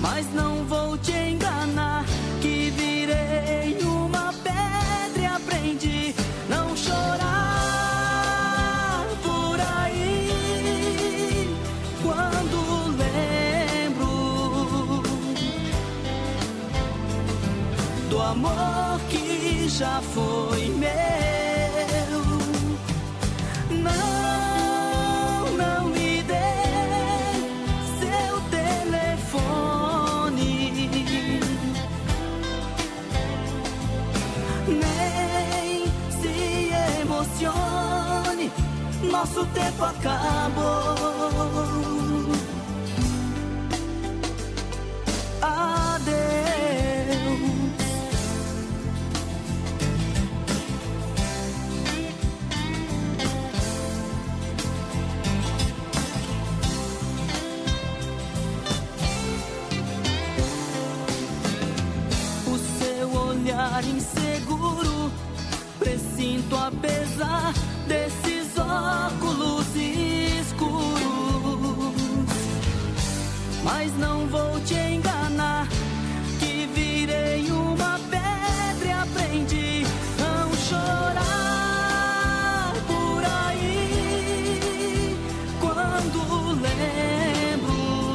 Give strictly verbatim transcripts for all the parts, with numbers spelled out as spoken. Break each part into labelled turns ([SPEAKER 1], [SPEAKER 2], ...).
[SPEAKER 1] mas não vou te enganar, que virei uma pedra e aprendi não chorar por aí. Quando lembro do amor que já foi meu, não, não me dê seu telefone, nem se emocione, nosso tempo acabou. Adeus. Olhar inseguro, presinto apesar desses óculos escuros, mas não vou te enganar, que virei uma pedra e aprendi não chorar por aí. Quando lembro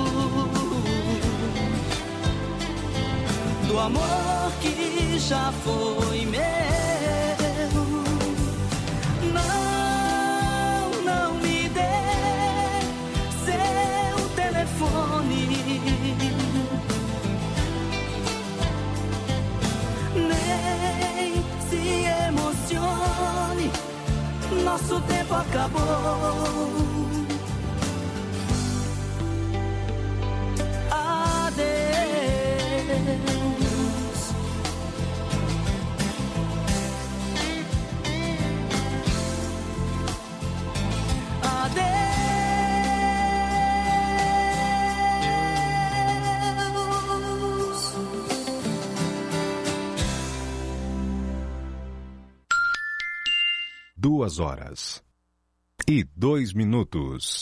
[SPEAKER 1] do amor que já foi meu, não, não me dê seu telefone, nem se emocione, nosso tempo acabou. Adeus.
[SPEAKER 2] Duas horas e dois minutos.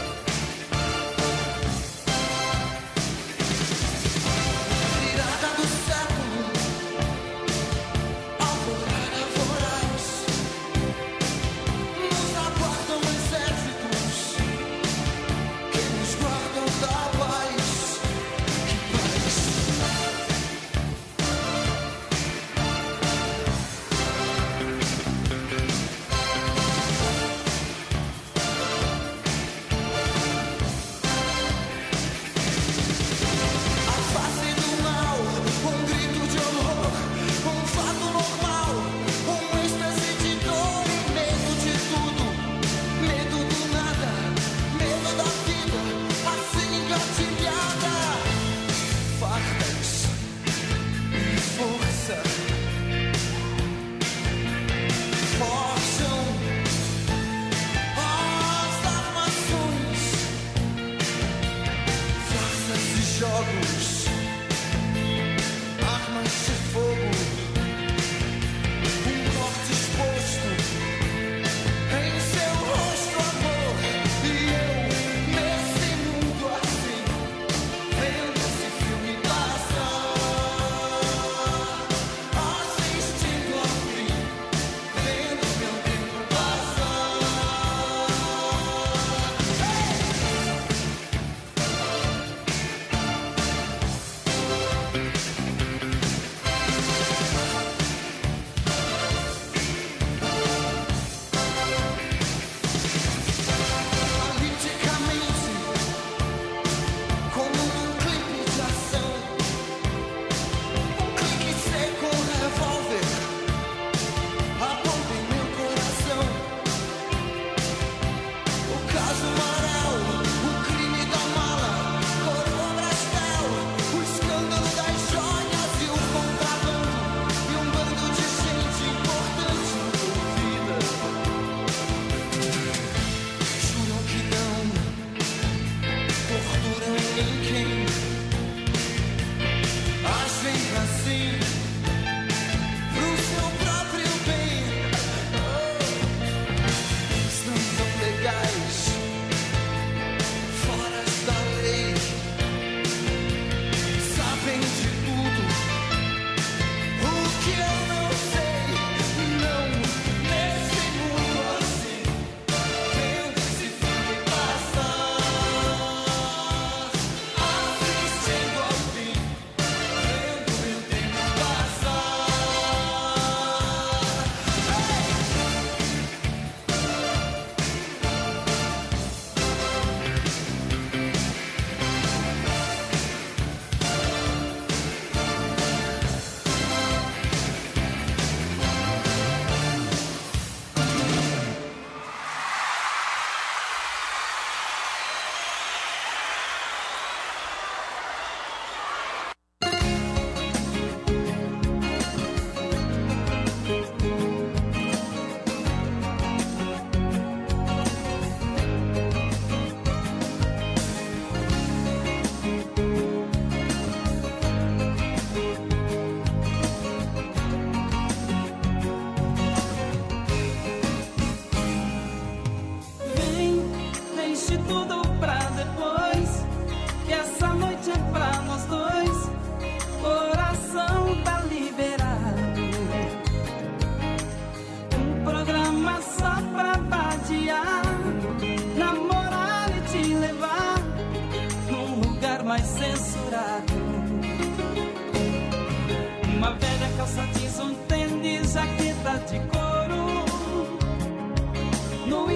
[SPEAKER 3] Virada do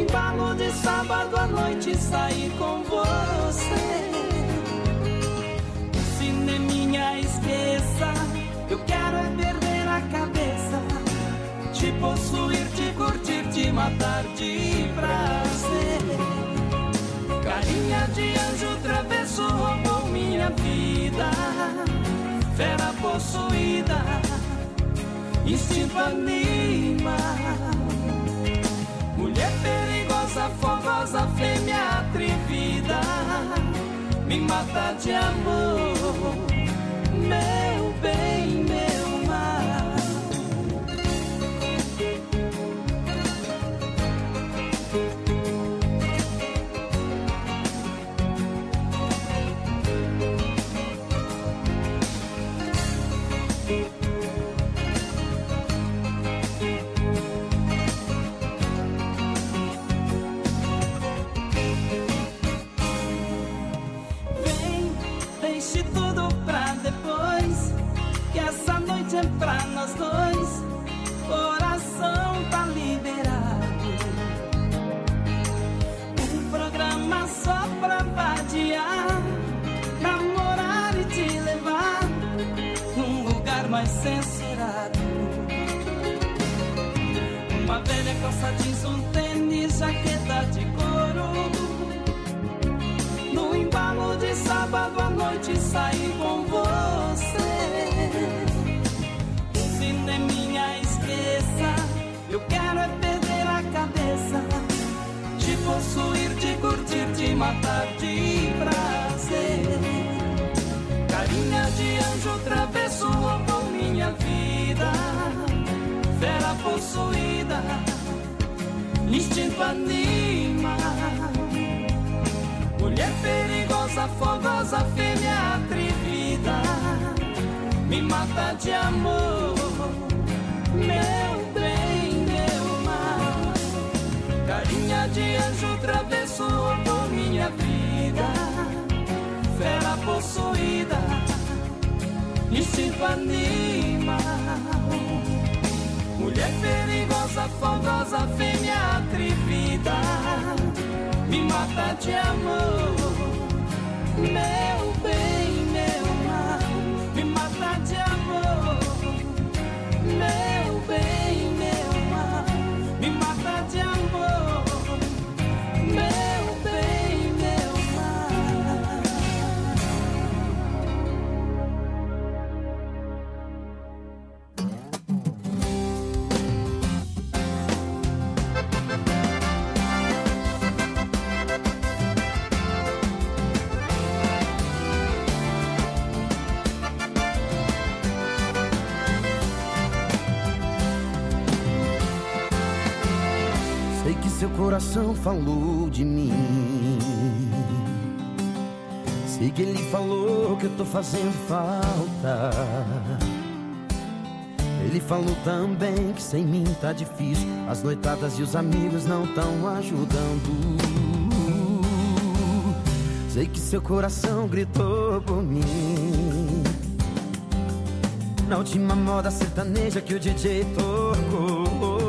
[SPEAKER 1] embalo de sábado à noite sair com você. O cineminha esqueça, eu quero é perder a cabeça, te possuir, te curtir, te matar de prazer. Carinha de anjo travesso roubou minha vida, fera possuída, instinto anima. Mulher perigosa, fogosa, fêmea atrevida, me mata de amor, meu bem, meu mal. É pra nós dois, coração tá liberado. Um programa só pra vadiar, namorar e te levar num lugar mais censurado. Uma velha calça jeans, um tênis, jaqueta de couro. No embalo de sábado à noite sair com você. Cineminha esqueça, eu quero é perder a cabeça, te possuir, te curtir, te matar de prazer. Carinha de anjo travesso roubou minha vida, fera possuída, instinto anima. Mulher perigosa, fogosa, fêmea atrevida, me mata de amor, meu bem, meu mal. Carinha de anjo travesso roubou minha vida, fera possuída, instinto anima. Mulher perigosa, fogosa, fêmea atrevida, me mata de amor, meu bem, meu mal. Me mata de amor, meu bem, meu mal. Me mata de amor, meu bem, meu mal.
[SPEAKER 3] Seu coração falou de mim, sei que ele falou que eu tô fazendo falta. Ele falou também que sem mim tá difícil, as noitadas e os amigos não tão ajudando. Sei que seu coração gritou por mim na última moda sertaneja que o D J tocou.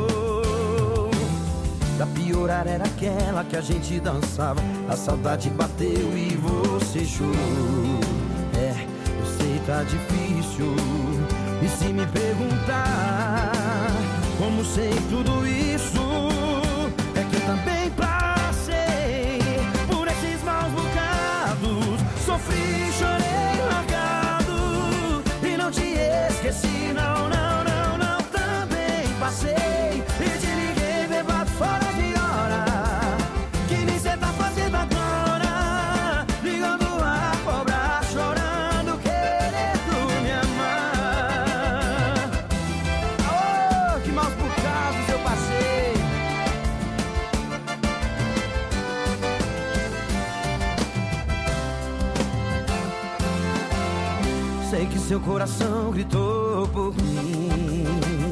[SPEAKER 3] Pra piorar era aquela que a gente dançava, a saudade bateu e você chorou. É, eu sei tá difícil, e se me perguntar como sei tudo isso, é que eu também passei por esses maus bocados. Sofri, chorei, largado, e não te esqueci, não, não, não, não. Também passei e te liguei bebado fora de hora, que nem cê tá fazendo agora, ligando a cobrar, chorando, querendo me amar. Oh, que maus bocados eu passei. Sei que seu coração gritou por mim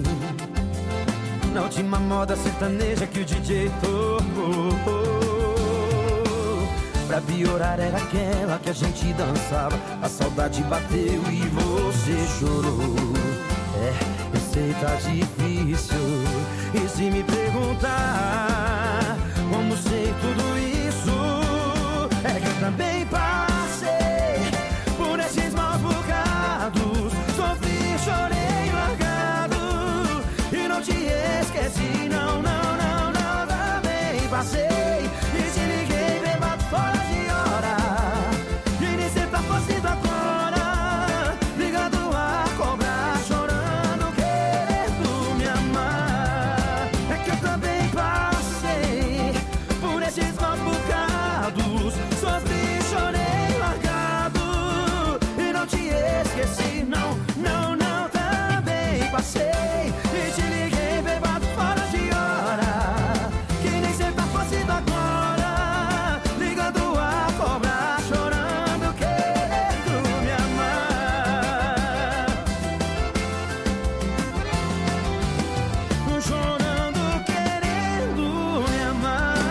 [SPEAKER 3] na última moda sertaneja que o D J tocou. Pra piorar era aquela que a gente dançava, a saudade bateu e você chorou. É, eu sei tá difícil, e se me perguntar como sei tudo isso. É que eu também passei por esses maus bocados. Sofri, chorei, largado e não te esqueci. Não, não, não, não, também passei e te liguei bêbado fora de hora. E nem cê tá fazendo agora, ligado a cobrar, chorando, querendo me amar. É que eu também passei por esses maus bocados. Sofri, chorei, largado e não te esqueci. Não, não, não, também passei e te liguei bêbado fora de hora. Que nem cê tá fazendo agora, ligando a cobrar, chorando, querendo me amar. Chorando, querendo me amar.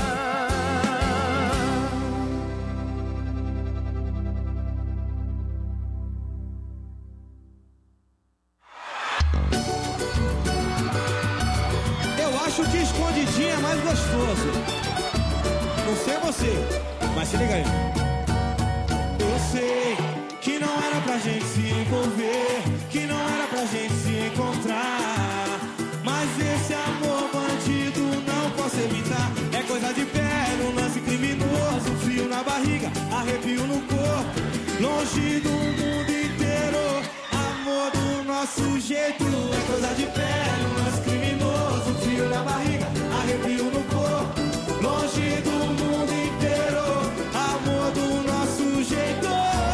[SPEAKER 4] Eu acho que escondidinho é mais gostoso. Não sei você, mas se liga aí. Eu sei que não era pra gente se envolver, que não era pra gente se encontrar, mas esse amor bandido não posso evitar. É coisa de pé, um lance criminoso, frio na barriga, arrepio no corpo, longe do mundo inteiro. Amor do nosso jeito, é coisa de pé, um lance criminoso, frio na barriga, arrepio no corpo, longe do mundo inteiro. Amor do nosso jeito.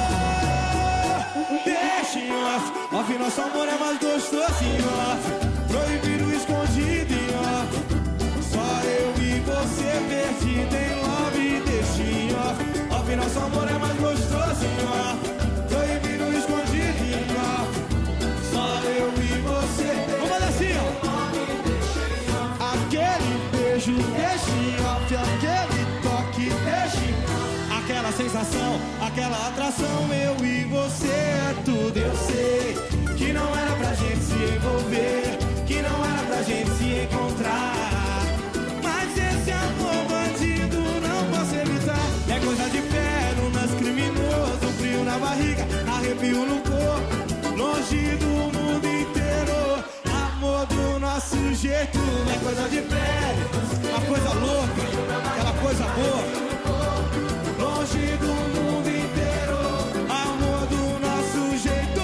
[SPEAKER 4] Deixa em off, off, nosso amor é mais gostoso em off. Proibido, escondido em off. Só eu e você perdido em love. Deixa em off, off, nosso amor é mais gostoso em off. Proibido, escondido em off. Só eu e você. Vamos fazer assim, ó. Aquele beijo, deixa em off. Aquele toque, deixa em off. Aquela sensação, aquela atração, eu e você é tudo. Eu sei que não era pra gente se envolver, que não era pra gente se encontrar, mas esse amor bandido não posso evitar. É coisa de pé, no lance criminoso, frio na barriga, arrepio no corpo, longe do mundo inteiro. Amor do nosso jeito, é coisa de pé, uma coisa louca, aquela coisa boa. Longe do mundo inteiro, amor do nosso jeito.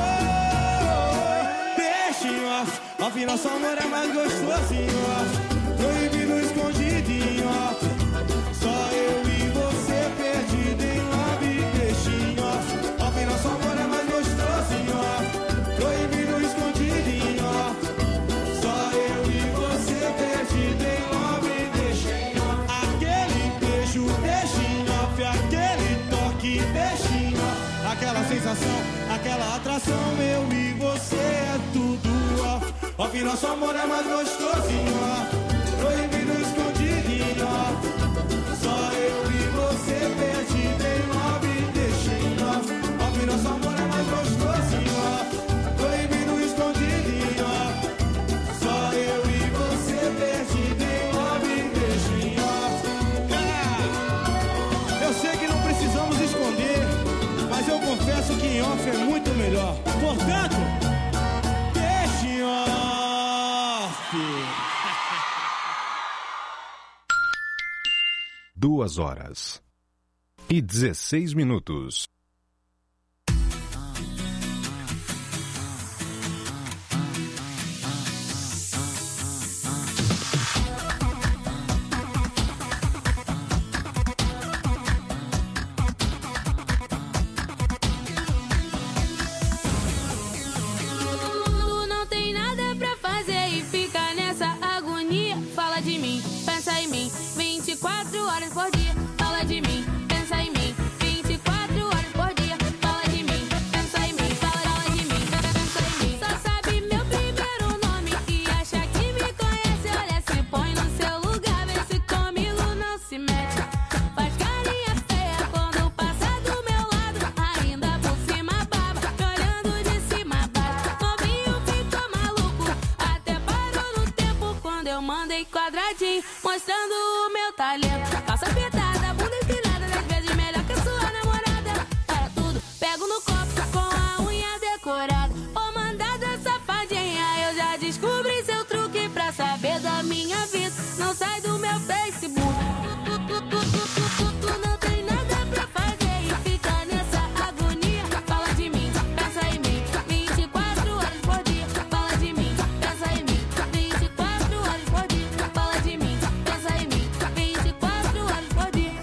[SPEAKER 4] Deixa em off, off, nosso amor é mais gostoso em off. Proibido, escondido em off. Só eu e você perdido em love. Deixa em off, off, nosso amor é mais gostoso em off. Proibido, escondido em off. Só eu e você perdido em love. Deixa em off. Aquele beijo, deixa em off. Aquele toque, deixa em off. Aquela sensação, aquela atração, eu e você é tudo off. Off, nosso amor é mais gostoso em off. Proibido, escondido em off. Só eu e você perdido em love. Deixa em off. Off, nosso amor é mais gostoso em off. Proibido, escondido em off. Só eu e você perdido em love. Deixa em off. Ah, eu sei que não precisamos esconder, mas eu confesso que em off é muito melhor. Portanto, deixa em off.
[SPEAKER 2] Duas horas e dezesseis minutos.
[SPEAKER 5] Não tem nada pra fazer e fica nessa agonia. Fala de mim, pensa em mim, vinte e quatro horas por dia. Fala de mim, pensa em mim, vinte e quatro horas por dia. Fala de mim, pensa em mim, fala de mim, pensa em mim. Só sabe meu primeiro nome e acha que me conhece. Olha, se põe no seu lugar, vê se comigo não se mete. Faz carinha feia quando passa do meu lado, ainda por cima baba, me olhando de cima a baixo. Novinho ficou maluco, até parou no tempo quando eu mandei quadradinho. mostrando o meu talento. Calça apertada, bunda empinada, dez vezes melhor que a sua namorada. Para tudo, pego no copo com a unha decorada. Ô mandada safadinha, eu já descobri seu truque pra saber da minha vida. Não sai do meu Facebook. Tu não tem nada pra fazer e fica nessa agonia. Fala de mim, pensa em mim, vinte e quatro horas por dia. Fala de mim, pensa em mim, vinte e quatro horas por dia. Fala de mim, pensa em mim, vinte e quatro horas por dia.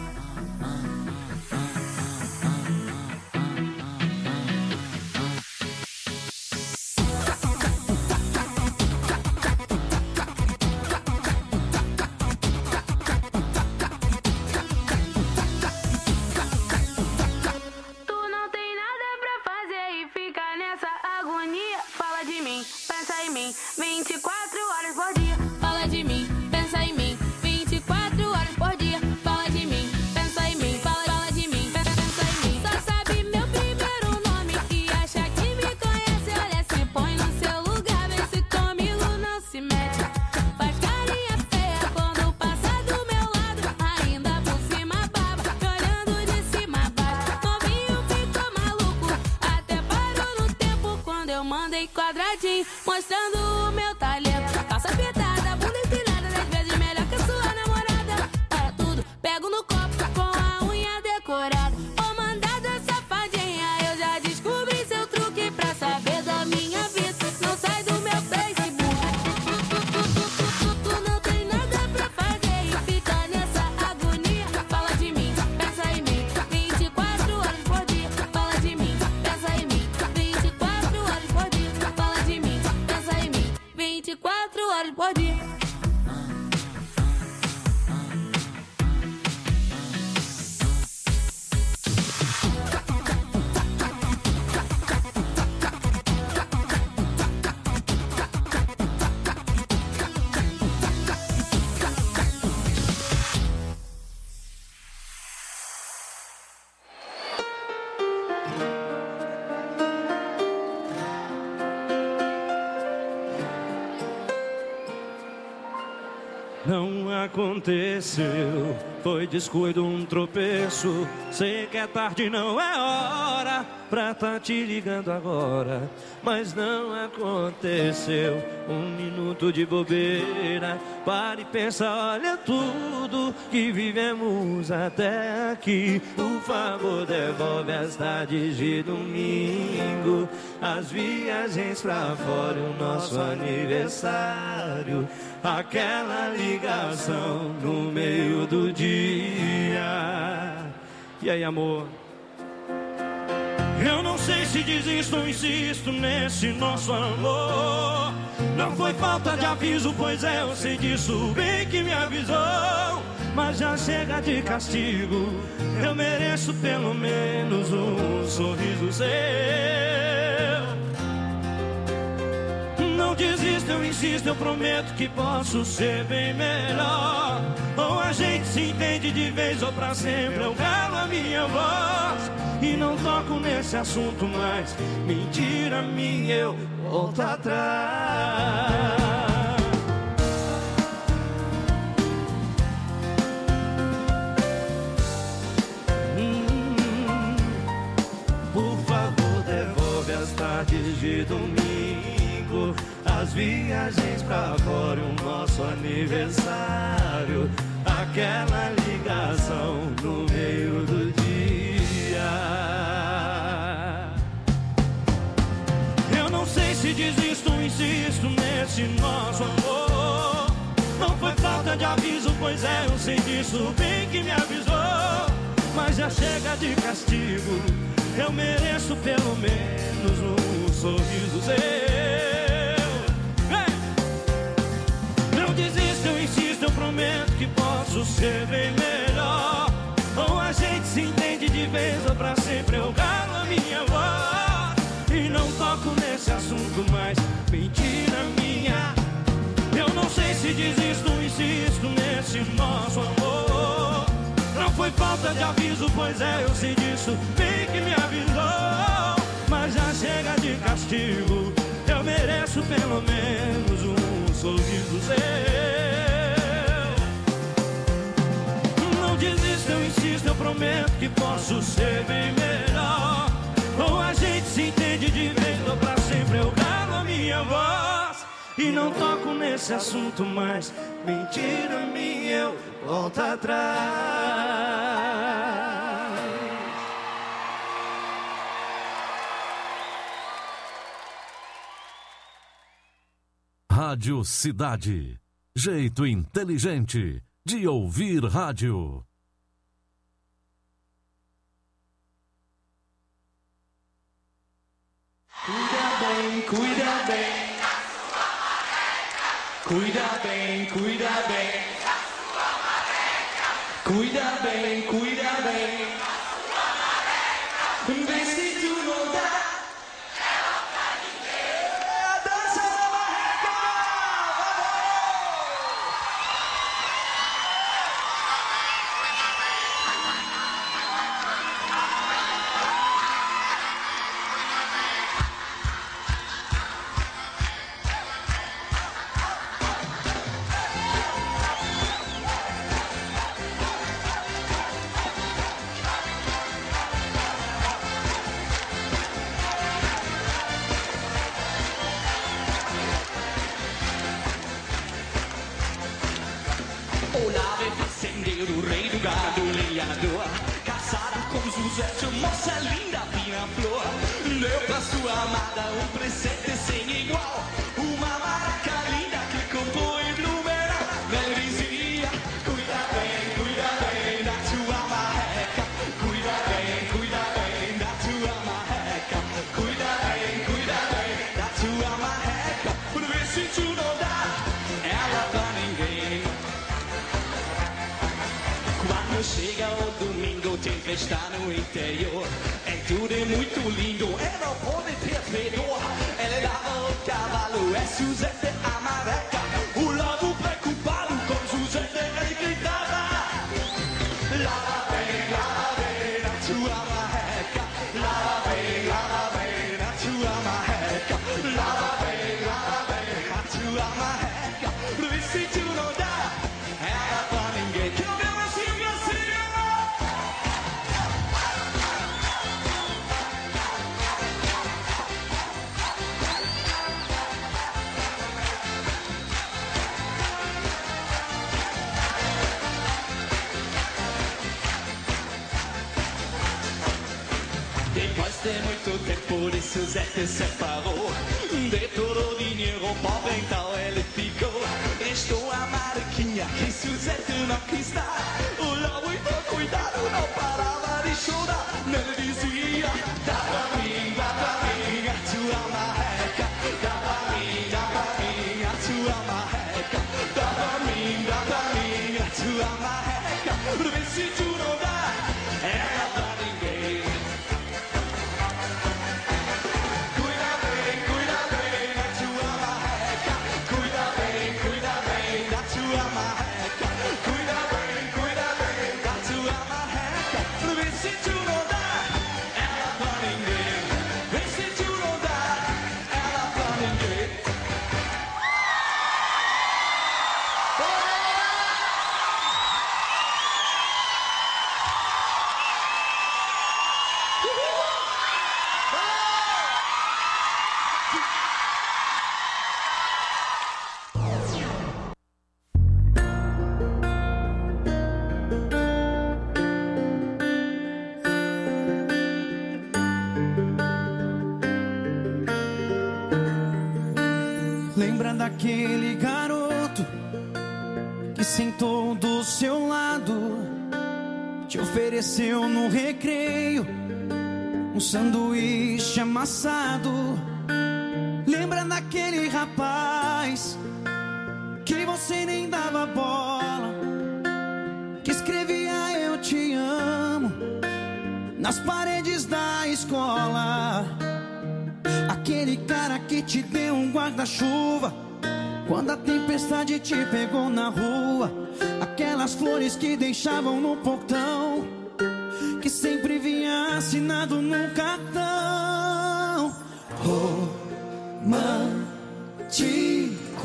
[SPEAKER 5] Tu não tem nada pra fazer e fica nessa agonia. Fala de mim, pensa em mim, vinte e quatro horas por dia. Fala de mim, pensa em mim, vinte e quatro horas por dia. Fala de mim, pensa em mim, fala, fala de mim, pensa em mim. Só sabe meu primeiro nome e acha que me conhece. Olha, se põe no seu lugar, vê se comigo não se mete. Faz carinha feia quando passa do meu lado. Ainda por cima baba, me olhando de cima a baixo. Novinho ficou maluco, até parou no tempo quando eu mandei quadradinho, mostrando o meu talento. Calça apertada, bunda empinada, dez vezes melhor que a sua namorada. Para tudo, pego no copo com a unha decorada. Ô mandada safadinha, eu já descobri seu truque pra saber da minha vida. Não sai do meu Facebook. Tu não tem nada pra fazer e fica nessa agonia. Fala de mim, pensa em mim, vinte e quatro horas por dia. Fala de mim, pensa em mim, vinte e quatro horas por dia. Fala de mim, pensa em mim, vinte e quatro horas por dia.
[SPEAKER 4] Não aconteceu, foi descuido, um tropeço. Sei que é tarde, não é hora pra tá te ligando agora. Mas não aconteceu, um minuto de bobeira. Para e pensa, olha tudo que vivemos até aqui. Por favor, devolve as tardes de domingo, as viagens pra fora, o nosso aniversário. Aquela ligação no meio do dia. E aí, amor? Eu não sei se desisto ou insisto nesse nosso amor. Não foi falta de aviso, pois é, eu sei disso bem que me avisou. Mas já chega de castigo, eu mereço pelo menos um sorriso seu. Não desisto, eu insisto, eu prometo que posso ser bem melhor. Ou a gente se entende de vez ou pra sempre, eu calo a minha voz e não toco nesse assunto mais. Mentira minha, eu volto atrás. hum, Por favor, devolve as tardes de domingo, as viagens pra fora, o nosso aniversário. Aquela ligação no meio do dia. Eu não sei se desisto ou insisto nesse nosso amor. Não foi falta de aviso, pois é, eu sei disso bem que me avisou. Mas já chega de castigo, eu mereço pelo menos um sorriso seu. Não desisto, eu insisto, eu prometo que posso ser bem melhor. Ou a gente se entende de vez ou pra sempre, eu calo a minha voz e não toco nesse assunto mais. Mentira minha, eu não sei se desisto ou insisto nesse nosso amor. Não foi falta de aviso, pois é, eu sei disso bem que me avisou. Mas já chega de castigo, eu mereço pelo menos um sorriso seu.
[SPEAKER 6] posso ser bem melhor. Ou a gente se entende de vez ou pra sempre eu calo a minha voz e não toco nesse assunto mais. Mentira minha, eu volto atrás.
[SPEAKER 7] Rádio Cidade. Jeito inteligente de ouvir rádio.
[SPEAKER 4] Cuida bem, cuida bem. Cuida bem, cuida bem. Cuida bem, cuida bem. Vê se tu não dá.
[SPEAKER 8] Casada com José, moça linda, fina flor. Deu pra sua amada um presente sem igual. Uma maraca linda que comprou em Blumenau. Ela dizia, cuida bem, cuida bem da tua marreca. Cuida bem, cuida bem da tua marreca. Cuida bem, cuida bem da tua marreca. Por ver se tu não dá ela pra ninguém. Quando chega o domingo tem festa no interior. É tudo é muito lindo, é não pode ter fedor. Ela dava o cavalo, é Suzete a marreca. O lobo preocupado com Suzete, ele gritava: lava bem, lava bem na tua marreca. Lava bem, lava bem na tua marreca. Lava bem, lava bem na tua marreca. Por isso se tu não dá ela pra ninguém. Depois de muito tempo de Suzete separou. De todo o dinheiro pobre então ele ficou. Restou a mariquinha que Suzete não quis dar. O lobo então cuidado não parava de chorar. Ele dizia: dá pra mim, dá pra mim a tua marreca. Dá pra mim, dá pra mim a tua marreca. Dá pra mim, dá pra mim a tua marreca. Por ver se tu não dá ela pra ninguém.
[SPEAKER 3] Lembra daquele garoto que sentou do seu lado, te ofereceu no recreio um sanduíche amassado? Lembra daquele rapaz que você nem dava bola, que escrevia eu te amo nas paredes da escola? Aquele cara que te deu um guarda-chuva quando a tempestade te pegou na rua. Aquelas flores que deixavam no portão, que sempre vinha assinado num cartão. Romântico,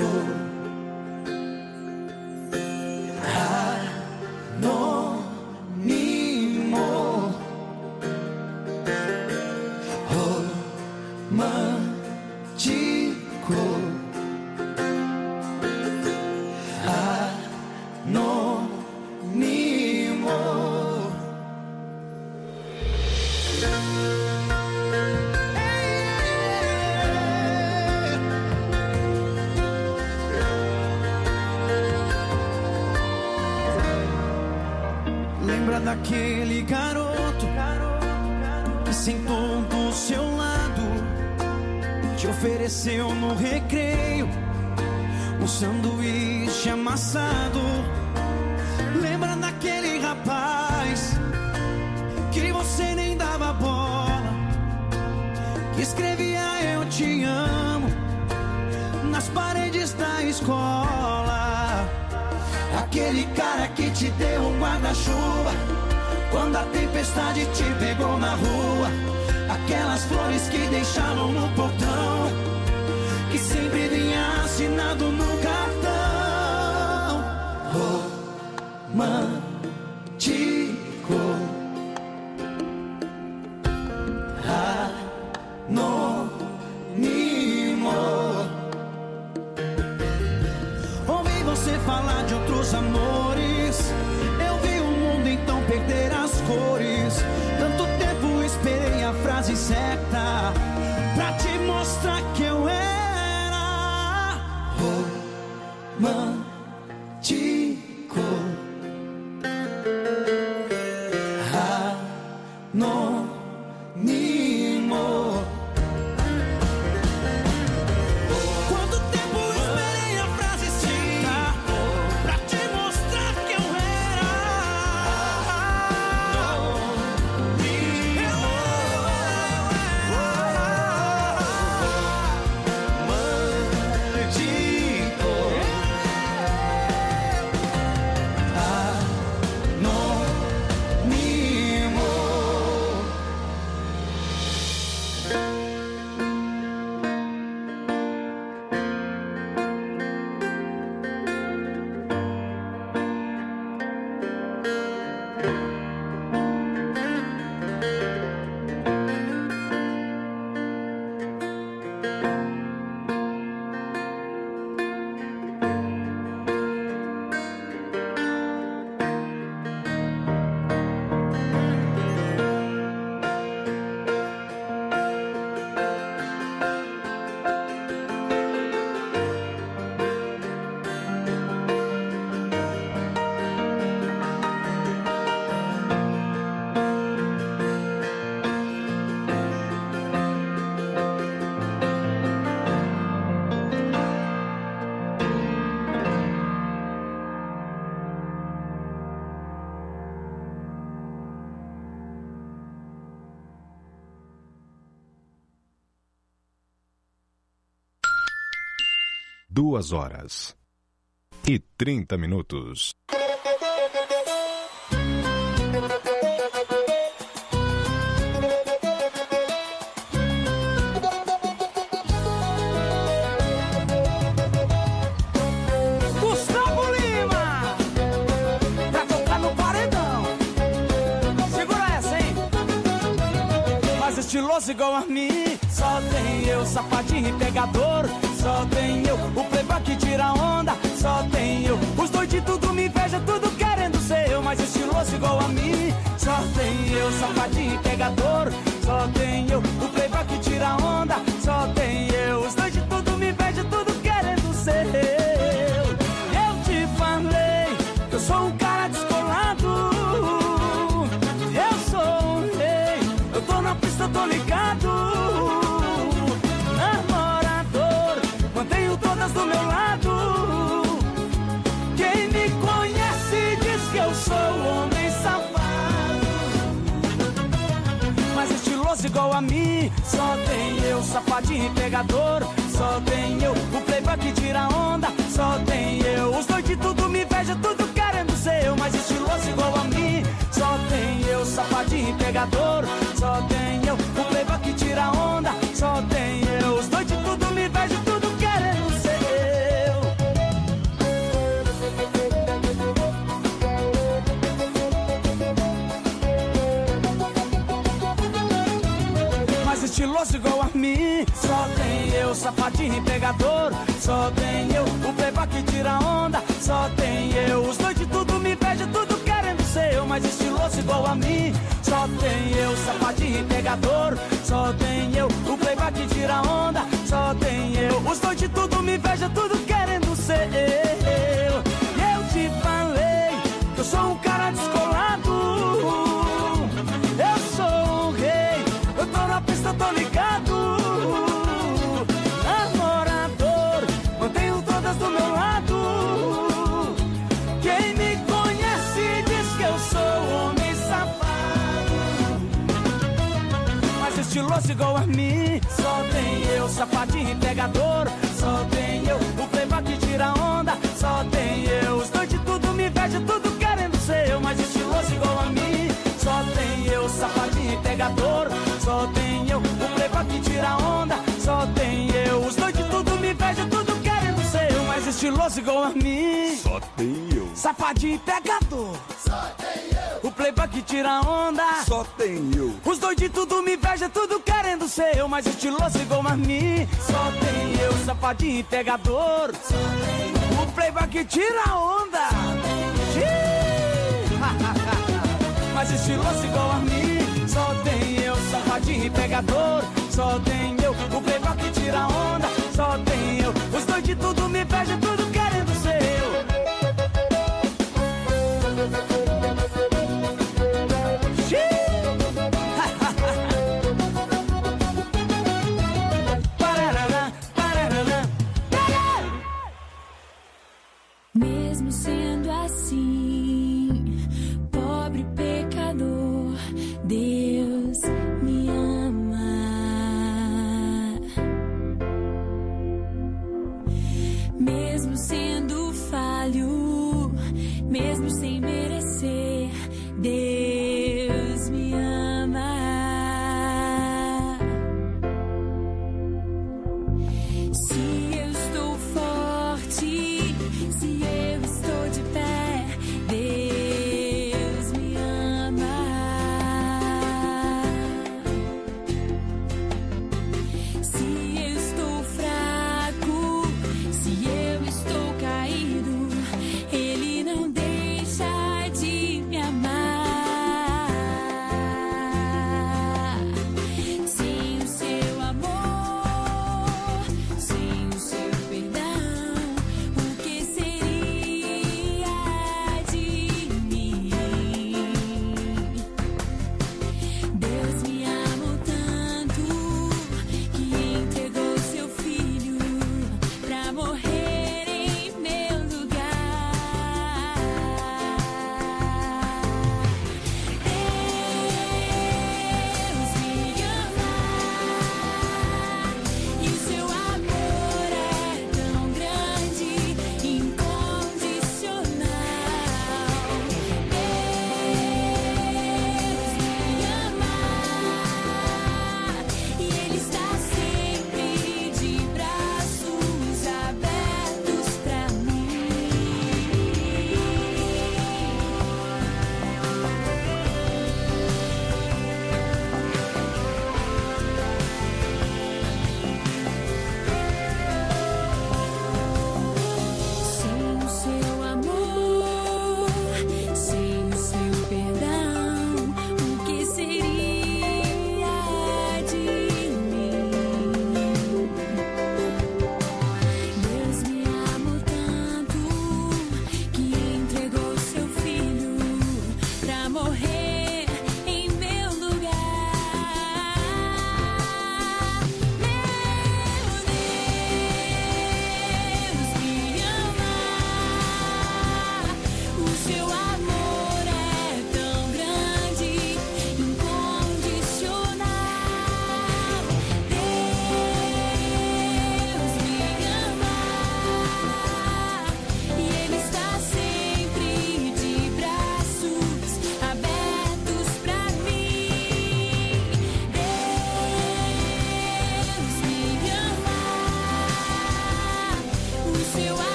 [SPEAKER 3] anônimo,
[SPEAKER 4] daquele garoto que sentou do seu lado, te ofereceu no recreio um sanduíche amassado? Lembra daquele rapaz que você nem dava bola, que escrevia eu te amo nas paredes da escola? Aquele cara que te deu um guarda-chuva quando a tempestade te pegou na rua. Aquelas flores que deixavam no portão, que sempre vinha assinado no cartão. Romântico, anônimo. Ouvi você falar de outros amores, eu vi o mundo então perder as cores. Tanto tempo esperei a frase certa pra te mostrar que eu era romântico, anônimo. Quanto tempo esperei a frase certa pra te mostrar que eu era
[SPEAKER 2] Duas horas e trinta minutos.
[SPEAKER 4] Gustavo Lima, pra tocar no paredão. Segura essa, hein? Mas estiloso igual a mim só tem eu, safadinho e pegador. Só tem eu, o playboy que tira onda. Só tem eu, os doidos tudo me inveja, tudo querendo ser eu, mas estiloso igual a mim. Só tem eu, safadinho e pegador. Só tem eu, o playboy que tira onda. Só tem eu, os doidos tudo me inveja, tudo querendo ser eu. Eu te falei que eu sou um cara descolado. Eu sou um rei, eu tô na pista, eu tô ligado. Mantenho todas do meu lado. Quem me conhece diz que eu sou homem safado, mas estiloso igual a mim só tem eu, safadinho e pegador. Só tem eu, o playboy que tira onda. Só tem eu, os doidos tudo me inveja, tudo querendo ser eu, mas estiloso igual a mim só tem eu, safadinho e pegador. Só tem eu, o playboy que tira onda. Só tem eu, os doidos tudo me inveja, tudo querendo ser eu. Mas estiloso igual a mim só tem eu, safadinho e pegador. Só tem eu, o playboy que tira onda. Só tem eu, os doidos tudo me inveja, tudo querendo ser eu, mas estiloso igual a mim só tem eu, safadinho e pegador. Só tem eu, o playboy que tira onda. Só tem eu, os doidos tudo me inveja, tudo querendo ser eu. E eu te falei que eu sou um cara descolado.
[SPEAKER 1] estiloso igual a mim. Só tem eu, safadinho e pegador. Só tem eu, o playboy que tira onda. Só tem eu, os dois de tudo me inveja, tudo querendo ser eu, mas estiloso igual a mim. Só tem eu, safadinho e pegador. Só tem eu, o playboy que tira onda. Só tem eu, os dois de tudo me inveja, tudo querendo ser eu, mas estiloso igual a mim.
[SPEAKER 9] Só tem eu,
[SPEAKER 1] safadinho e pegador. Só tem eu, o playboy que tira onda.
[SPEAKER 9] Só tem eu,
[SPEAKER 1] os dois de tudo me inveja, tudo querendo ser eu, mas estiloso igual a mim. Só tem eu, safadinho e pegador. Só tem eu, o playboy que tira onda. Mas estiloso igual a mim. Só tem eu, safadinho e pegador. Só tem eu, o playboy que tira onda. Só tem eu, os dois de tudo me inveja, tudo querendo ser eu.
[SPEAKER 5] Mesmo sendo assim, pobre pecador, Deus me ama. Mesmo sendo falho, mesmo sem merecer, Deus me ama. Se eu estou forte, se eu estou de pé, Deus me ama. Se eu estou fraco, se eu estou caído, Ele não deixa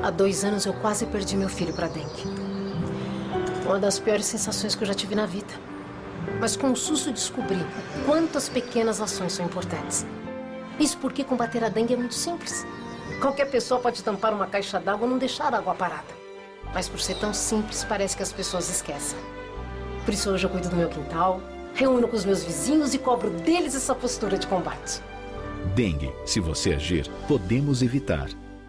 [SPEAKER 10] Há dois anos eu quase perdi meu filho para dengue. Uma das piores sensações que eu já tive na vida. Mas com o susto descobri quantas pequenas ações são importantes. Isso porque combater a dengue é muito simples. Qualquer pessoa pode tampar uma caixa d'água ou não deixar a água parada. Mas por ser tão simples, parece que as pessoas esquecem. Por isso hoje eu cuido do meu quintal, reúno com os meus vizinhos e cobro deles essa postura de combate.
[SPEAKER 11] Dengue. Se você agir, podemos evitar.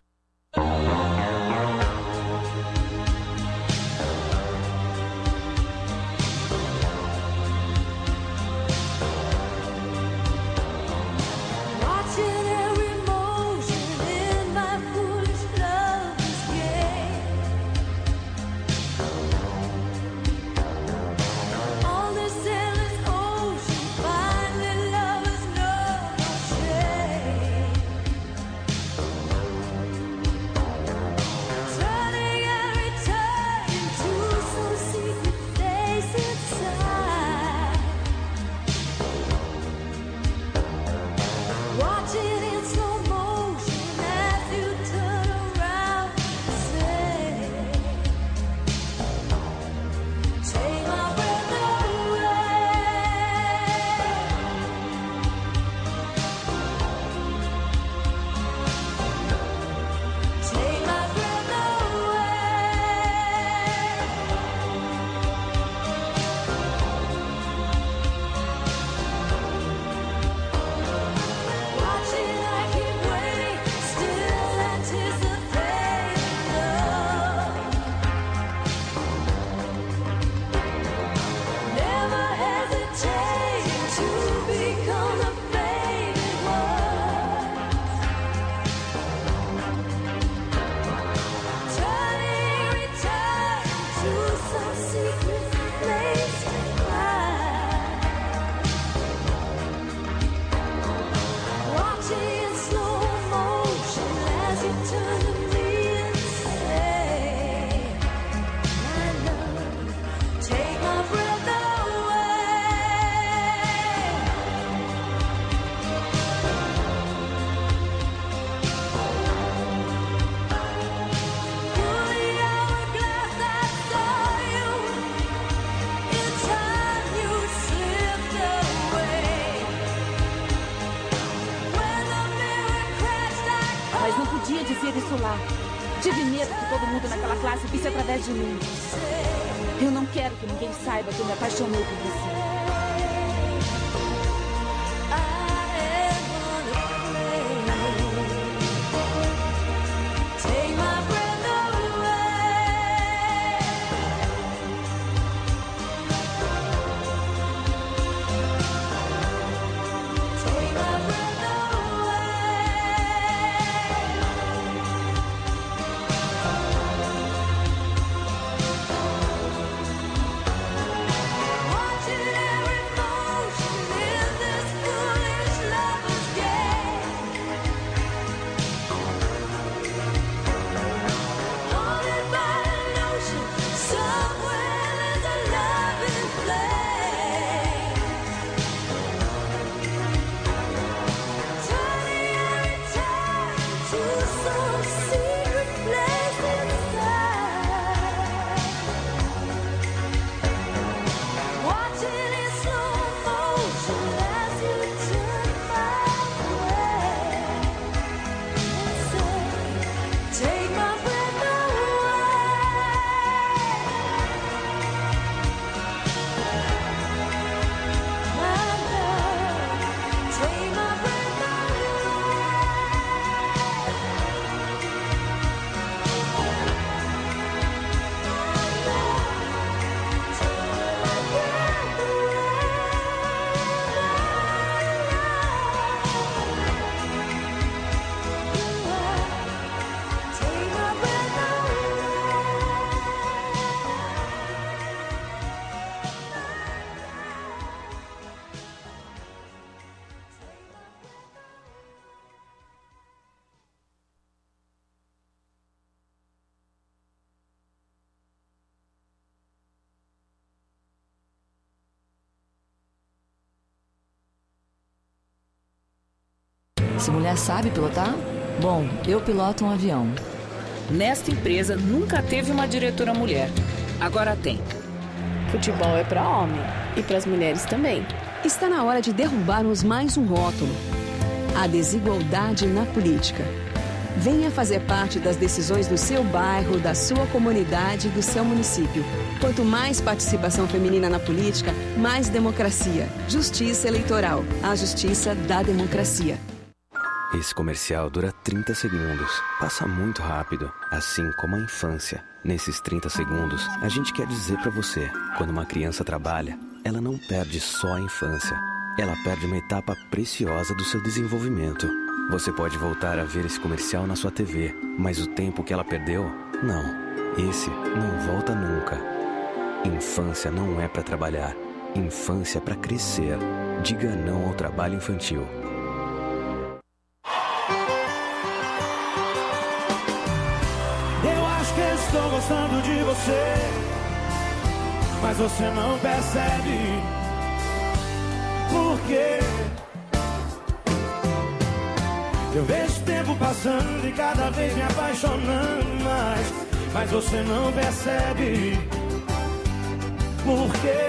[SPEAKER 12] Tive medo que todo mundo naquela classe visse através de mim. Eu não quero que ninguém saiba que eu me apaixonei por você.
[SPEAKER 13] Essa mulher sabe pilotar? Bom, eu piloto um avião. Nesta empresa nunca teve uma diretora mulher. Agora tem.
[SPEAKER 14] Futebol é para homem e para as mulheres também.
[SPEAKER 15] Está na hora de derrubarmos mais um rótulo: a desigualdade na política. Venha fazer parte das decisões do seu bairro, da sua comunidade e do seu município. Quanto mais participação feminina na política, mais democracia. Justiça Eleitoral. A justiça da democracia.
[SPEAKER 16] Esse comercial dura trinta segundos. Passa muito rápido, assim como a infância. Nesses trinta segundos, a gente quer dizer pra você: quando uma criança trabalha, ela não perde só a infância. Ela perde uma etapa preciosa do seu desenvolvimento. Você pode voltar a ver esse comercial na sua T V, mas o tempo que ela perdeu, não. Esse não volta nunca. Infância não é pra trabalhar. Infância é pra crescer. Diga não ao trabalho infantil.
[SPEAKER 4] Eu acho que estou gostando de você, mas você não percebe. Por quê? Eu vejo o tempo passando e cada vez me apaixonando mais, mas você não percebe. Por quê?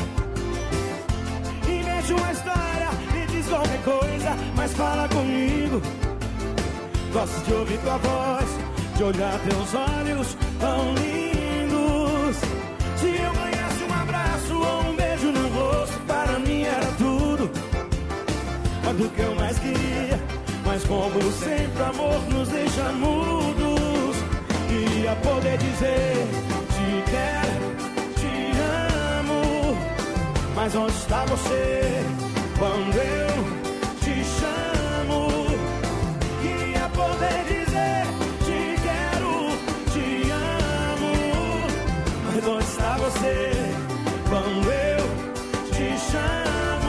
[SPEAKER 4] Invente uma história e diz qualquer coisa, mas fala comigo. Gosto de ouvir tua voz, de olhar teus olhos tão lindos. Se eu ganhasse um abraço ou um beijo no rosto, para mim era tudo. Mas do que eu mais queria, mas como sempre o amor nos deixa mudos. Queria poder dizer: te quero, te amo. Mas onde está você quando eu te chamo? Queria poder dizer: te quero, te amo. Mas onde está você quando eu te chamo?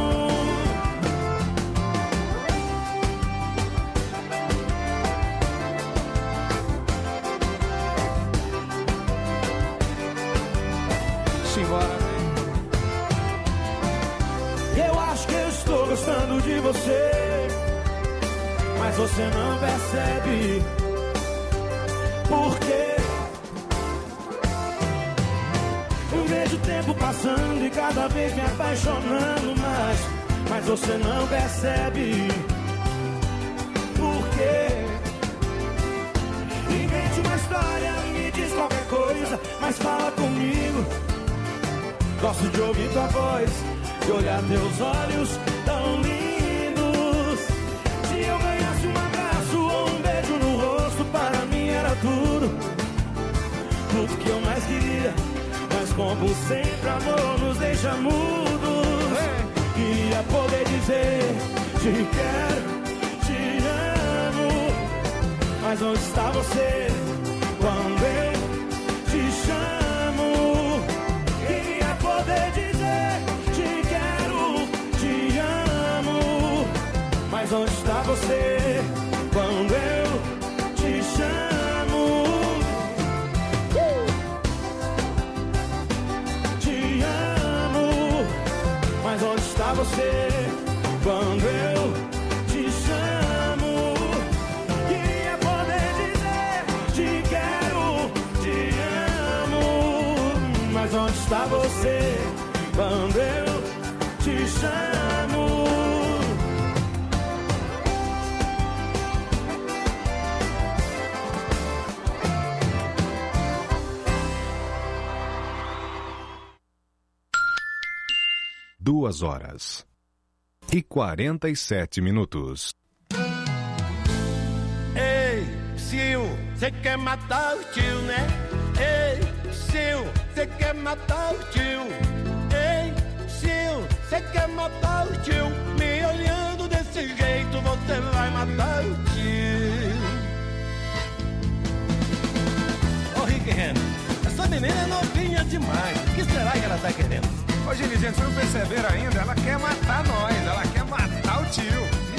[SPEAKER 4] Eu acho que eu estou gostando de você, mas você não percebe. Por quê? Eu vejo o tempo passando e cada vez me apaixonando mais, mas você não percebe. Por quê? Invente uma história, me diz qualquer coisa, mas fala comigo. Gosto de ouvir tua voz, de olhar teus olhos tão lindos. Se eu ganhasse um abraço ou um beijo no rosto, para mim era tudo. Tudo que eu mais queria, mas como sempre amor nos deixa mudos. Queria poder dizer: te quero, te amo. Mas onde está você quando eu te chamo? Poder dizer: te quero, te amo. Mas onde está você quando eu te chamo? Uh! Te amo. Mas onde está você quando eu te chamo? Queria poder dizer: te quero, te amo. Mas onde está você quando eu te chamo?
[SPEAKER 2] Duas horas e quarenta e sete minutos.
[SPEAKER 17] Ei, Sil, você quer matar o tio, né? Ei, Sil, você quer matar o tio? Ei, Sil, você quer matar o tio? Me olhando desse jeito, você vai matar o tio. Ô, oh, Rick Henry, essa menina é novinha demais. O que será que ela tá querendo?
[SPEAKER 18] Ô, Gini, gente, se não perceberam ainda, ela quer matar nós, ela quer matar o tio.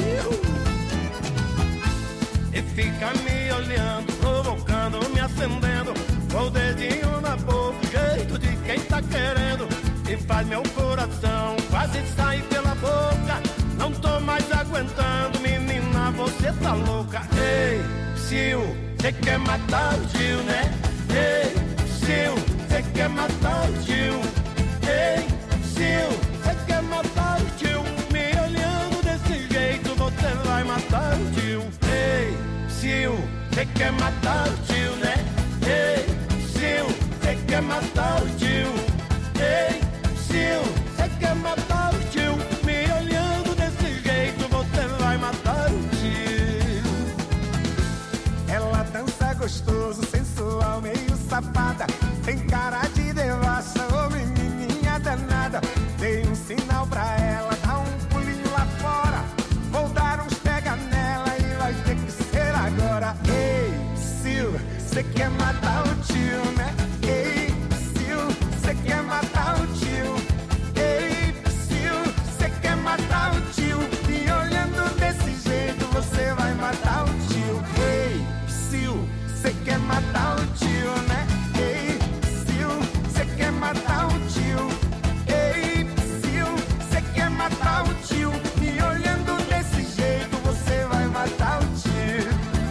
[SPEAKER 17] E fica me olhando, provocando, me acendendo, com o dedinho na boca, jeito de quem tá querendo. E faz meu coração quase sair pela boca. Não tô mais aguentando, menina, você tá louca. Ei, Sil, você quer matar o tio, né? Ei, Sil, você quer matar o tio. Ei, Sil, você quer matar o tio. Me olhando desse jeito, você vai matar o tio. Ei, Sil, você quer matar o tio, né? Ei, Sil, você quer matar o tio. Ei, Sil, você quer matar o tio. Me olhando desse jeito, você vai matar o tio.
[SPEAKER 18] Ela dança gostoso, sensual, meio safada. Tem cara de devassa, ô menininha danada. Dei um sinal pra ela, dá um pulinho lá fora. Vou dar uns pega nela e vai ter que ser agora. Ei, Sil, cê quer matar o tio, né? Ei, Sil, cê quer matar o tio. Ei, Sil, cê quer matar o tio. Me olhando desse jeito, você vai matar o tio. Ei, Sil, cê quer matar o tio, né? Ei, Sil, cê quer matar o tio. Ei, Sil, cê quer matar o tio. Me olhando desse jeito, você vai matar o tio.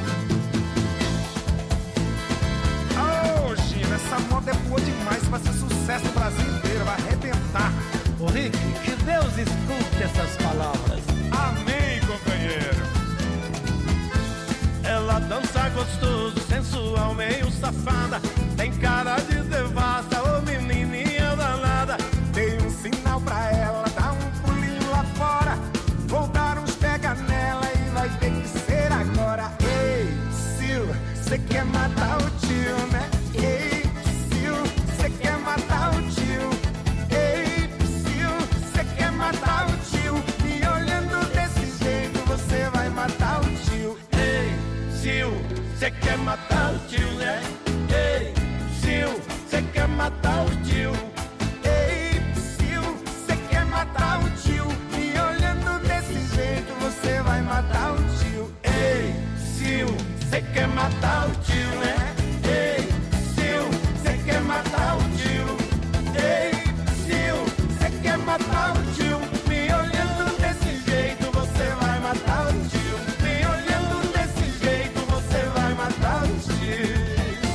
[SPEAKER 18] Oh, Gina, essa moda é boa demais, vai ser sucesso no Brasil inteiro, vai arrebentar.
[SPEAKER 17] Ô Rick, que Deus escute essas palavras.
[SPEAKER 18] Amém, companheiro.
[SPEAKER 17] Ela dança gostoso, sensual, meio safada. Tem cara de devassa, ô menininha danada.
[SPEAKER 18] Dei um sinal pra ela, dá um pulinho lá fora. Vou dar uns pega nela e vai ter que ser agora. Ei, Sil, cê quer matar o tio, né? Ei, Sil, cê quer matar o tio. Ei, Sil, cê quer matar o tio. Me olhando desse jeito, você vai matar o tio.
[SPEAKER 17] Ei, Sil, cê quer matar o tio, né? Ei, Sil, cê quer matar o tio.
[SPEAKER 18] Ei, Sil, cê quer matar o tio. Me olhando desse jeito, você vai matar o tio.
[SPEAKER 17] Ei, Sil, cê quer matar o tio, né? Ei, Sil, cê quer matar o tio.
[SPEAKER 18] Ei, Sil, cê quer matar o tio. Me olhando desse jeito, você vai matar o tio. Me olhando desse jeito, você vai matar o tio.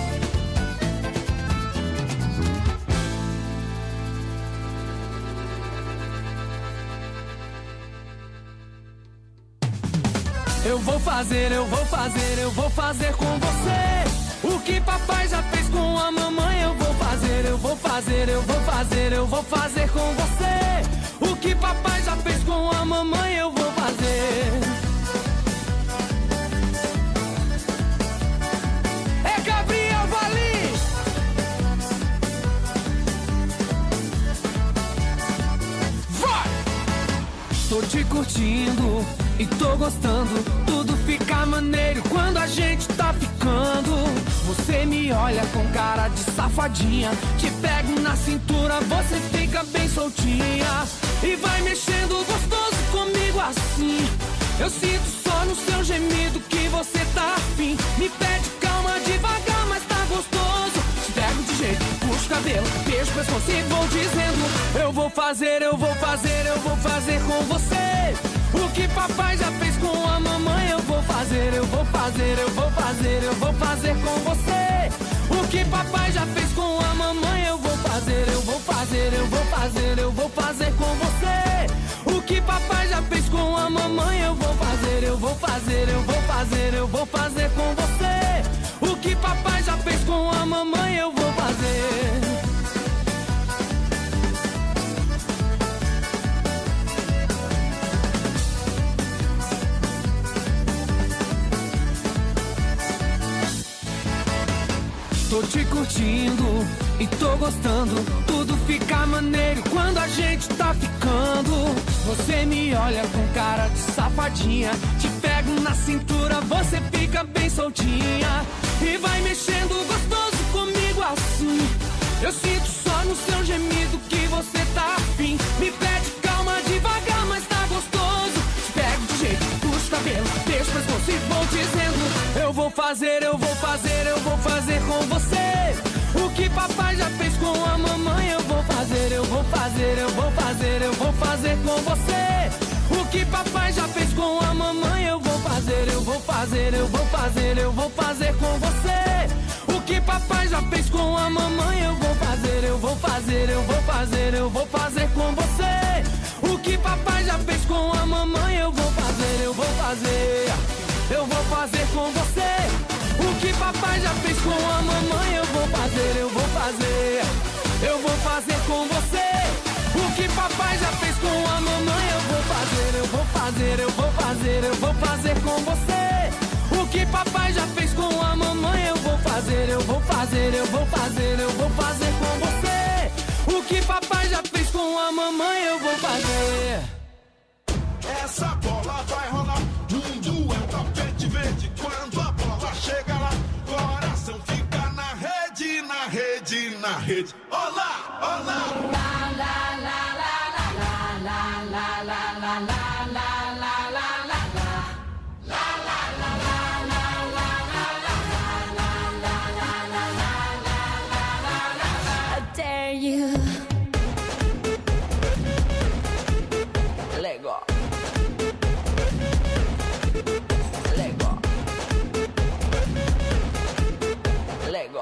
[SPEAKER 1] Eu vou fazer, eu vou fazer, eu vou fazer com você o que papai já fez com a mamãe. Eu vou fazer, eu vou fazer, eu vou fazer, eu vou fazer com você o que papai já fez com a mamãe. Eu vou fazer. É Gabriel Valim. Vai! Tô te curtindo e tô gostando, tudo fica maneiro quando a gente tá ficando. Você me olha com cara de safadinha, te pego na cintura, você fica bem soltinha e vai mexendo gostoso comigo assim. Eu sinto só no seu gemido que você tá afim. Me pede calma devagar, mas tá gostoso. Te pego de jeito, puxo o cabelo, beijo o pescoço e vou dizendo: eu vou fazer, eu vou fazer, eu vou fazer com você o que papai já fez com a mamãe. Eu vou fazer, eu vou fazer, eu vou fazer, eu vou fazer com você o que papai já fez com a mamãe. Eu vou fazer, eu vou fazer, eu vou fazer, eu vou fazer com você o que papai já fez com a mamãe. Eu vou fazer, eu vou fazer, eu vou fazer, eu vou fazer com você o que papai já fez com a mamãe. Eu vou fazer. Tô te curtindo e tô gostando, tudo fica maneiro quando a gente tá ficando. Você me olha com cara de safadinha, te pego na cintura, você fica bem soltinha e vai mexendo gostoso comigo assim. Eu sinto só no seu gemido que você tá afim. Me pede calma devagar, mas tá gostoso. Te pego de jeito, puxo o cabelo, deixo o pescoço e vou dizendo: eu vou fazer, eu vou fazer, eu vou fazer com você o que papai já fez com a mamãe. Eu vou fazer, eu vou fazer, eu vou fazer, eu vou fazer com você o que papai já fez com a mamãe. Eu vou fazer. fazer, eu vou fazer, eu vou fazer, eu vou fazer com você. O que papai já fez com a mamãe, eu vou fazer, eu vou fazer, eu vou fazer, eu vou fazer com você. O que papai já fez com a mamãe, eu vou fazer, eu vou fazer, eu vou fazer com você. O que papai já fez com a mamãe, eu vou fazer, eu vou fazer, eu vou fazer com você. O que papai já fez com a mamãe, eu vou fazer, eu vou fazer, eu vou fazer, eu vou fazer com você. O que papai já fez com a mamãe, eu vou fazer, eu vou fazer, eu vou fazer, eu vou fazer com você. O que papai já fez com a mamãe, eu vou fazer.
[SPEAKER 19] Essa bola vai rolar num duelo tapete verde. Quando a bola chega lá, coração fica na rede, na rede, na rede. Olá, olá.
[SPEAKER 5] La la la la la la la la la la la la la la. You Lego Lego Lego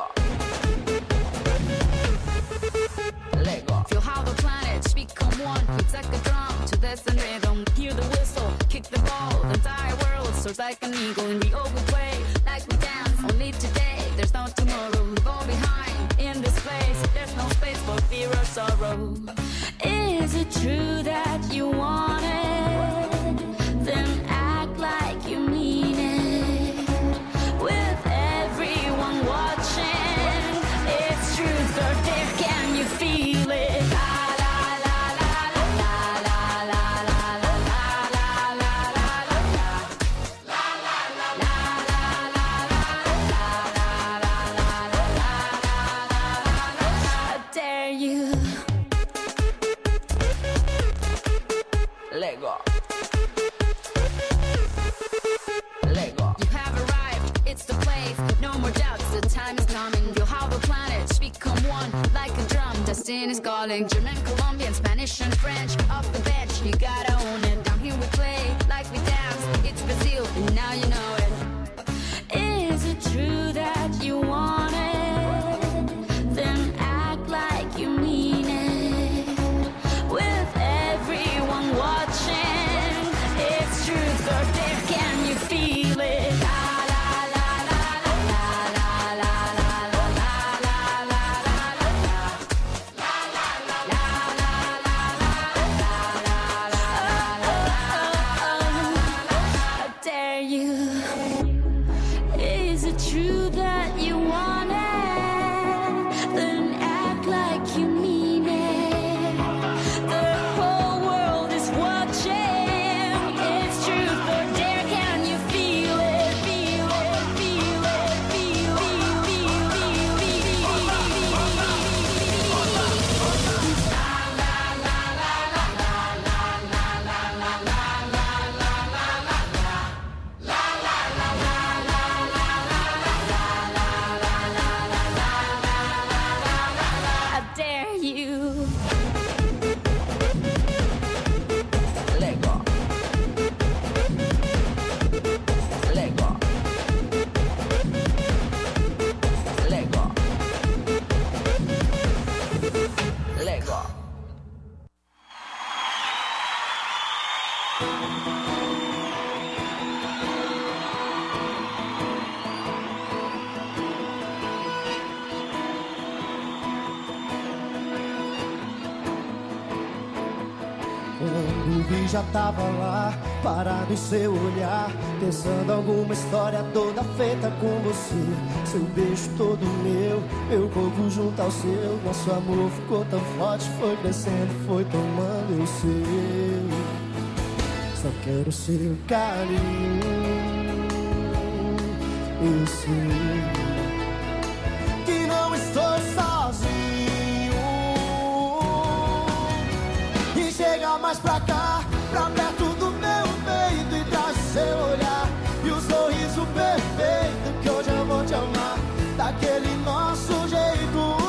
[SPEAKER 5] Lego. Feel how the planets become one. It's like a drum to this and rhythm. Hear the whistle, kick the ball. The entire world soars like an eagle, and we all play like we dance. Only today, there's no tomorrow. We go behind in this place. There's no space for fear or sorrow. Is it true that you want it? Then act like you mean it. With everyone watching, it's truth or dare. Can you feel it? La la la la la la la la la la la la I dare you. Lego. Lego. You have arrived, it's the place. No more doubts, the time is coming. Feel how the planets become one, like a drum. Destiny is calling. German, Colombian, Spanish, and French. Off the bench, you gotta own it. Down here we play like we dance. It's Brazil, and now you know it. Is it true that you want it? Then act like you mean it. With everyone watching, it's truth or dare. Can you feel it? La la la la la la la la la la la I dare you. Is it true that you want it? Then act like you mean it. The whole world is watching. It's truth or dare. Can you feel it? Feel it, feel it, feel it, feel it, feel I dare you. Lego. Lego. Lego. Lego.
[SPEAKER 3] Quando vi já tava lá, parado em seu olhar, pensando alguma história toda feita com você. Seu beijo todo meu, meu corpo junto ao seu. Nosso amor ficou tão forte, foi crescendo, foi tomando o seu. Só quero seu carinho, eu sei que não estou sozinho. E chega mais pra cá, pra perto do meu peito, e traz o seu olhar e o sorriso perfeito, que hoje eu vou te amar daquele nosso jeito.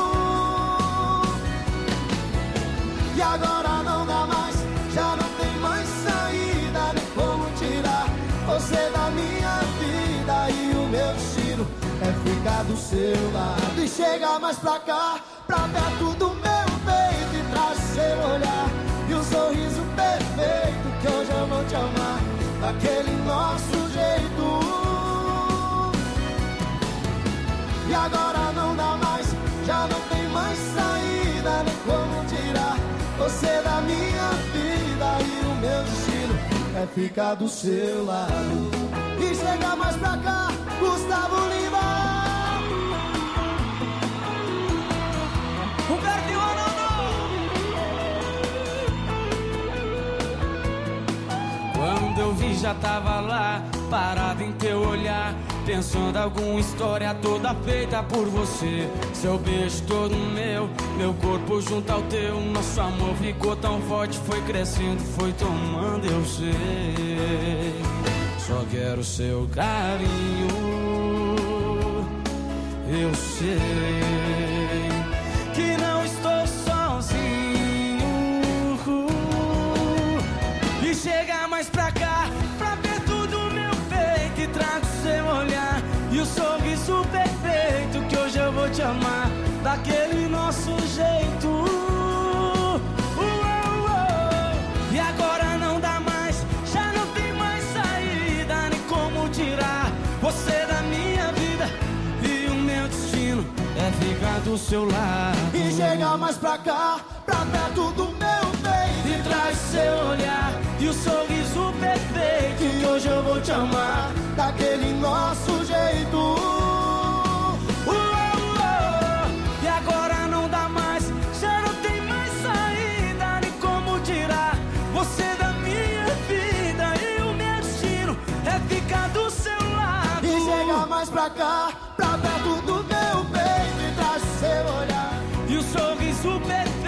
[SPEAKER 3] E agora não dá mais, já não tem mais saída, nem como tirar você da minha seu lado. E chega mais pra cá, pra perto do meu peito, e traz seu olhar e o sorriso perfeito, que hoje eu vou te amar daquele nosso jeito. E agora não dá mais, já não tem mais saída, nem como tirar você da minha vida. E o meu destino é ficar do seu lado. E chega mais pra cá, Gustavo Lima.
[SPEAKER 1] Humberto e Ronaldo. Quando eu vi já tava lá, parado em teu olhar, pensando alguma história toda feita por você. Seu beijo todo meu, meu corpo junto ao teu. Nosso amor ficou tão forte, foi crescendo, foi tomando, eu sei. Só quero seu carinho, eu sei que não estou sozinho. E chega mais pra cá, pra perto do meu peito, e trago seu olhar e o sorriso perfeito, que hoje eu vou te amar daquele nosso jeito. Uh, uh, uh. E agora não dá mais, já não tem mais saída, nem como tirar você da minha vida. E o meu destino é ficar do seu lado.
[SPEAKER 3] E chega mais pra cá, pra perto do meu peito,
[SPEAKER 1] e traz seu olhar e o sorriso perfeito, que hoje eu vou te amar
[SPEAKER 3] daquele nosso jeito.
[SPEAKER 1] Uh, uh, uh. E agora não dá mais, já não tem mais saída, nem como tirar você da minha vida. E o meu destino é ficar do seu lado.
[SPEAKER 3] E chega mais pra cá, pra perto do meu peito, e traz seu olhar
[SPEAKER 1] e o sorriso perfeito.